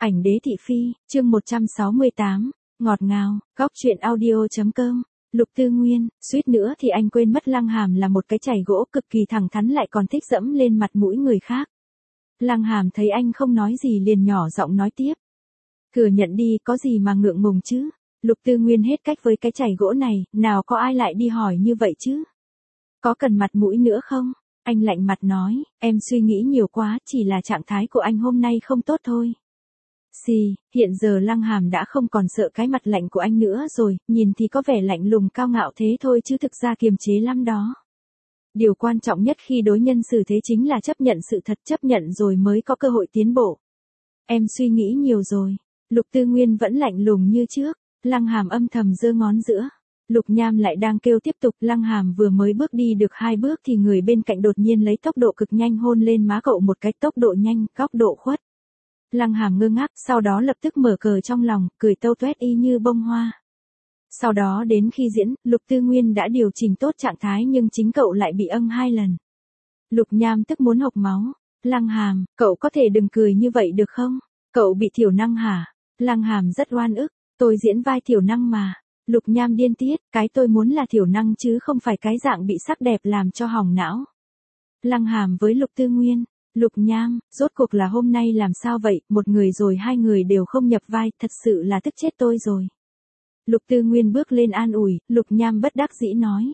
Ảnh đế thị phi, chương 168, ngọt ngào, góc truyện audio.com. Lục Tư Nguyên, suýt nữa thì anh quên mất Lăng Hàm là một cái chày gỗ cực kỳ thẳng thắn lại còn thích dẫm lên mặt mũi người khác. Lăng Hàm thấy anh không nói gì liền nhỏ giọng nói tiếp. Thừa nhận đi, có gì mà ngượng ngùng chứ. Lục Tư Nguyên hết cách với cái chày gỗ này, nào có ai lại đi hỏi như vậy chứ. Có cần mặt mũi nữa không? Anh lạnh mặt nói, em suy nghĩ nhiều quá, chỉ là trạng thái của anh hôm nay không tốt thôi. Xì, hiện giờ Lăng Hàm đã không còn sợ cái mặt lạnh của anh nữa rồi, nhìn thì có vẻ lạnh lùng cao ngạo thế thôi chứ thực ra kiềm chế lắm đó. Điều quan trọng nhất khi đối nhân xử thế chính là chấp nhận sự thật, chấp nhận rồi mới có cơ hội tiến bộ. Em suy nghĩ nhiều rồi. Lục Tư Nguyên vẫn lạnh lùng như trước. Lăng Hàm âm thầm giơ ngón giữa. Lục Nham lại đang kêu tiếp tục. Lăng Hàm vừa mới bước đi được 2 bước thì người bên cạnh đột nhiên lấy tốc độ cực nhanh hôn lên má cậu một cái, tốc độ nhanh, góc độ khuất. Lăng Hàm ngơ ngác, sau đó lập tức mở cờ trong lòng, cười tâu tuét y như bông hoa. Sau đó đến khi diễn, Lục Tư Nguyên đã điều chỉnh tốt trạng thái nhưng chính cậu lại bị âng 2 lần. Lục Nham tức muốn hộc máu. Lăng Hàm, cậu có thể đừng cười như vậy được không? Cậu bị thiểu năng hả? Lăng Hàm rất oan ức. Tôi diễn vai thiểu năng mà. Lục Nham điên tiết, cái tôi muốn là thiểu năng chứ không phải cái dạng bị sắc đẹp làm cho hỏng não. Lăng Hàm với Lục Tư Nguyên. Lục Nham, rốt cuộc là hôm nay làm sao vậy, một người rồi 2 người đều không nhập vai, thật sự là tức chết tôi rồi. Lục Tư Nguyên bước lên an ủi, Lục Nham bất đắc dĩ nói.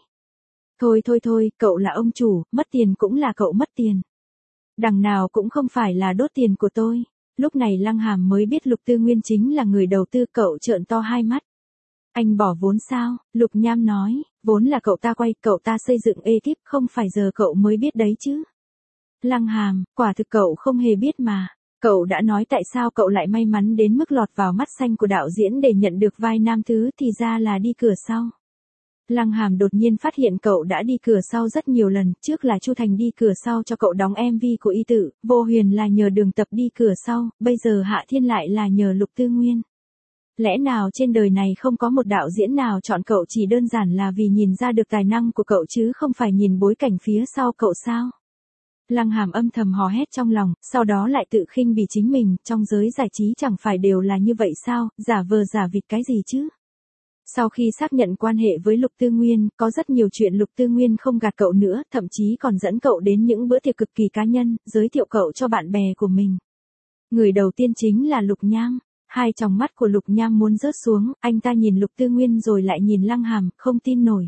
Thôi, cậu là ông chủ, mất tiền cũng là cậu mất tiền. Đằng nào cũng không phải là đốt tiền của tôi. Lúc này Lăng Hàm mới biết Lục Tư Nguyên chính là người đầu tư, cậu trợn to 2 mắt. Anh bỏ vốn sao? Lục Nham nói, vốn là cậu ta quay, cậu ta xây dựng ekip, không phải giờ cậu mới biết đấy chứ. Lăng Hàm, quả thực cậu không hề biết mà. Cậu đã nói tại sao cậu lại may mắn đến mức lọt vào mắt xanh của đạo diễn để nhận được vai nam thứ thì ra là đi cửa sau. Lăng Hàm đột nhiên phát hiện cậu đã đi cửa sau rất nhiều lần, trước là Chu Thành đi cửa sau cho cậu đóng MV của Y Tử, Vô Huyền là nhờ Đường Tập đi cửa sau, bây giờ Hạ Thiên lại là nhờ Lục Tư Nguyên. Lẽ nào trên đời này không có một đạo diễn nào chọn cậu chỉ đơn giản là vì nhìn ra được tài năng của cậu chứ không phải nhìn bối cảnh phía sau cậu sao? Lăng Hàm âm thầm hò hét trong lòng, sau đó lại tự khinh bỉ chính mình, trong giới giải trí chẳng phải đều là như vậy sao, giả vờ giả vịt cái gì chứ? Sau khi xác nhận quan hệ với Lục Tư Nguyên, có rất nhiều chuyện Lục Tư Nguyên không gạt cậu nữa, thậm chí còn dẫn cậu đến những bữa tiệc cực kỳ cá nhân, giới thiệu cậu cho bạn bè của mình. Người đầu tiên chính là Lục Nham. 2 tròng mắt của Lục Nham muốn rớt xuống, anh ta nhìn Lục Tư Nguyên rồi lại nhìn Lăng Hàm, không tin nổi.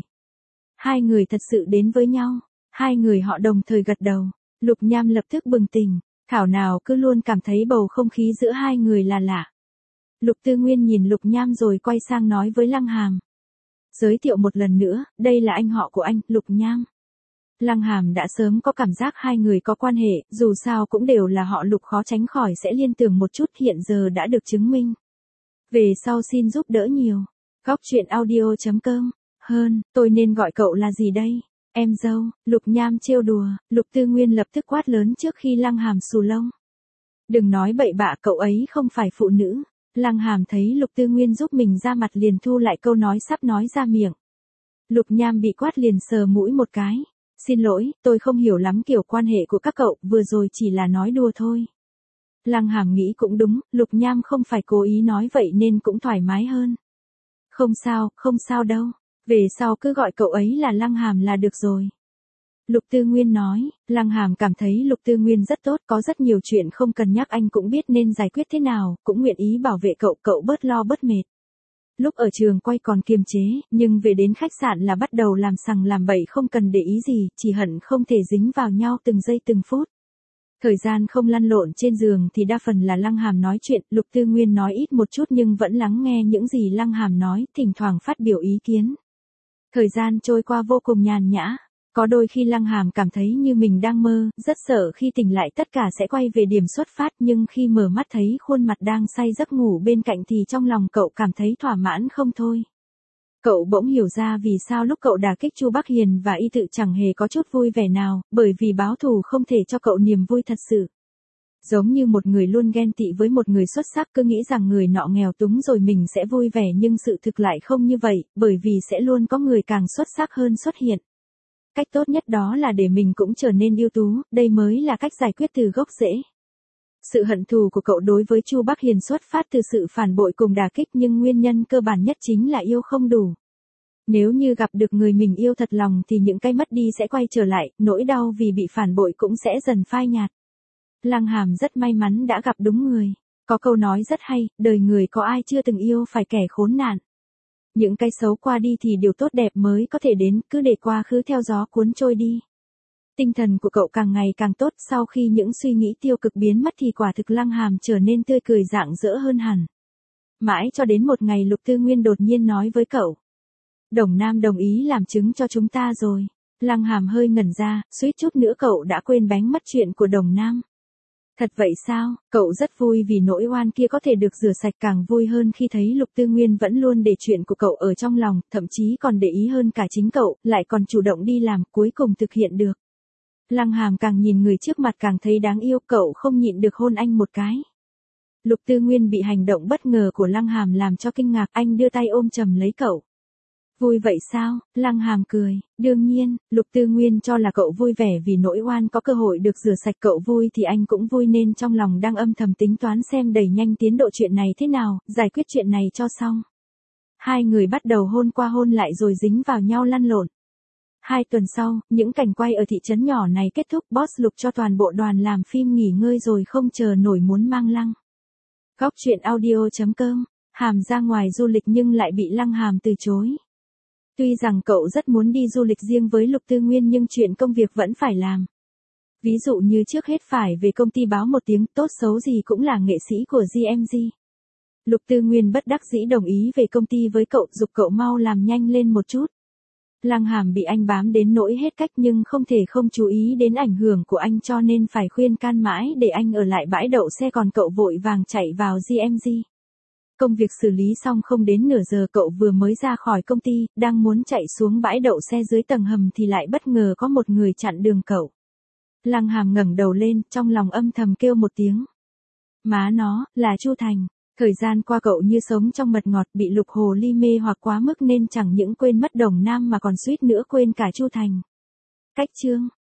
2 người thật sự đến với nhau. 2 người họ đồng thời gật đầu. Lục Nham lập tức bừng tỉnh, thảo nào cứ luôn cảm thấy bầu không khí giữa 2 người là lạ. Lục Tư Nguyên nhìn Lục Nham rồi quay sang nói với Lăng Hàm. Giới thiệu một lần nữa, đây là anh họ của anh, Lục Nham. Lăng Hàm đã sớm có cảm giác 2 người có quan hệ, dù sao cũng đều là họ Lục, khó tránh khỏi sẽ liên tưởng một chút, hiện giờ đã được chứng minh. Về sau xin giúp đỡ nhiều. Góc truyện audio.com. Tôi nên gọi cậu là gì đây? Em dâu. Lục Nham trêu đùa. Lục Tư Nguyên lập tức quát lớn trước khi Lăng Hàm xù lông. Đừng nói bậy bạ, cậu ấy không phải phụ nữ. Lăng Hàm thấy Lục Tư Nguyên giúp mình ra mặt liền thu lại câu nói sắp nói ra miệng. Lục Nham bị quát liền sờ mũi một cái. Xin lỗi, tôi không hiểu lắm kiểu quan hệ của các cậu, vừa rồi chỉ là nói đùa thôi. Lăng Hàm nghĩ cũng đúng, Lục Nham không phải cố ý nói vậy nên cũng thoải mái hơn. Không sao đâu. Về sau cứ gọi cậu ấy là Lăng Hàm là được rồi. Lục Tư Nguyên nói, Lăng Hàm cảm thấy Lục Tư Nguyên rất tốt, có rất nhiều chuyện không cần nhắc anh cũng biết nên giải quyết thế nào, cũng nguyện ý bảo vệ cậu, cậu bớt lo bớt mệt. Lúc ở trường quay còn kiềm chế, nhưng về đến khách sạn là bắt đầu làm sằng làm bậy, không cần để ý gì, chỉ hận không thể dính vào nhau từng giây từng phút. Thời gian không lăn lộn trên giường thì đa phần là Lăng Hàm nói chuyện, Lục Tư Nguyên nói ít một chút nhưng vẫn lắng nghe những gì Lăng Hàm nói, thỉnh thoảng phát biểu ý kiến. Thời gian trôi qua vô cùng nhàn nhã. Có đôi khi Lăng Hàm cảm thấy như mình đang mơ, rất sợ khi tỉnh lại tất cả sẽ quay về điểm xuất phát, nhưng khi mở mắt thấy khuôn mặt đang say giấc ngủ bên cạnh thì trong lòng cậu cảm thấy thỏa mãn không thôi. Cậu bỗng hiểu ra vì sao lúc cậu đả kích Chu Bắc Hiền và Y Tự chẳng hề có chút vui vẻ nào, bởi vì báo thù không thể cho cậu niềm vui thật sự. Giống như một người luôn ghen tị với một người xuất sắc, cứ nghĩ rằng người nọ nghèo túng rồi mình sẽ vui vẻ, nhưng sự thực lại không như vậy, bởi vì sẽ luôn có người càng xuất sắc hơn xuất hiện. Cách tốt nhất đó là để mình cũng trở nên ưu tú, đây mới là cách giải quyết từ gốc rễ. Sự hận thù của cậu đối với Chu Bắc Hiền xuất phát từ sự phản bội cùng đả kích, nhưng nguyên nhân cơ bản nhất chính là yêu không đủ. Nếu như gặp được người mình yêu thật lòng thì những cái mất đi sẽ quay trở lại, nỗi đau vì bị phản bội cũng sẽ dần phai nhạt. Lăng Hàm rất may mắn đã gặp đúng người. Có câu nói rất hay, đời người có ai chưa từng yêu phải kẻ khốn nạn. Những cái xấu qua đi thì điều tốt đẹp mới có thể đến, cứ để quá khứ theo gió cuốn trôi đi. Tinh thần của cậu càng ngày càng tốt, sau khi những suy nghĩ tiêu cực biến mất thì quả thực Lăng Hàm trở nên tươi cười rạng rỡ hơn hẳn. Mãi cho đến một ngày Lục Tư Nguyên đột nhiên nói với cậu. Đồng Nam đồng ý làm chứng cho chúng ta rồi. Lăng Hàm hơi ngẩn ra, suýt chút nữa cậu đã quên bánh mất chuyện của Đồng Nam. Thật vậy sao? Cậu rất vui vì nỗi oan kia có thể được rửa sạch, càng vui hơn khi thấy Lục Tư Nguyên vẫn luôn để chuyện của cậu ở trong lòng, thậm chí còn để ý hơn cả chính cậu, lại còn chủ động đi làm, cuối cùng thực hiện được. Lăng Hàm càng nhìn người trước mặt càng thấy đáng yêu, cậu không nhịn được hôn anh một cái. Lục Tư Nguyên bị hành động bất ngờ của Lăng Hàm làm cho kinh ngạc, anh đưa tay ôm chầm lấy cậu. Vui vậy sao? Lăng Hàm cười. Đương nhiên, Lục Tư Nguyên cho là cậu vui vẻ vì nỗi oan có cơ hội được rửa sạch, cậu vui thì anh cũng vui, nên trong lòng đang âm thầm tính toán xem đẩy nhanh tiến độ chuyện này thế nào, giải quyết chuyện này cho xong. Hai người bắt đầu hôn qua hôn lại rồi dính vào nhau lăn lộn. 2 tuần sau, những cảnh quay ở thị trấn nhỏ này kết thúc, boss Lục cho toàn bộ đoàn làm phim nghỉ ngơi rồi không chờ nổi muốn mang Lăng. Góc truyện audio.com, Hàm ra ngoài du lịch nhưng lại bị Lăng Hàm từ chối. Tuy rằng cậu rất muốn đi du lịch riêng với Lục Tư Nguyên nhưng chuyện công việc vẫn phải làm. Ví dụ như trước hết phải về công ty báo một tiếng, tốt xấu gì cũng là nghệ sĩ của GMG. Lục Tư Nguyên bất đắc dĩ đồng ý về công ty với cậu, giục cậu mau làm nhanh lên một chút. Lăng Hàm bị anh bám đến nỗi hết cách nhưng không thể không chú ý đến ảnh hưởng của anh, cho nên phải khuyên can mãi để anh ở lại bãi đậu xe, còn cậu vội vàng chạy vào GMG. Công việc xử lý xong không đến nửa giờ, cậu vừa mới ra khỏi công ty, đang muốn chạy xuống bãi đậu xe dưới tầng hầm thì lại bất ngờ có một người chặn đường cậu. Lăng Hàm ngẩng đầu lên, trong lòng âm thầm kêu một tiếng. Má nó, là Chu Thành. Thời gian qua cậu như sống trong mật ngọt, bị Lục Hồ Ly mê hoặc quá mức nên chẳng những quên mất Đồng Nam mà còn suýt nữa quên cả Chu Thành. Cách chương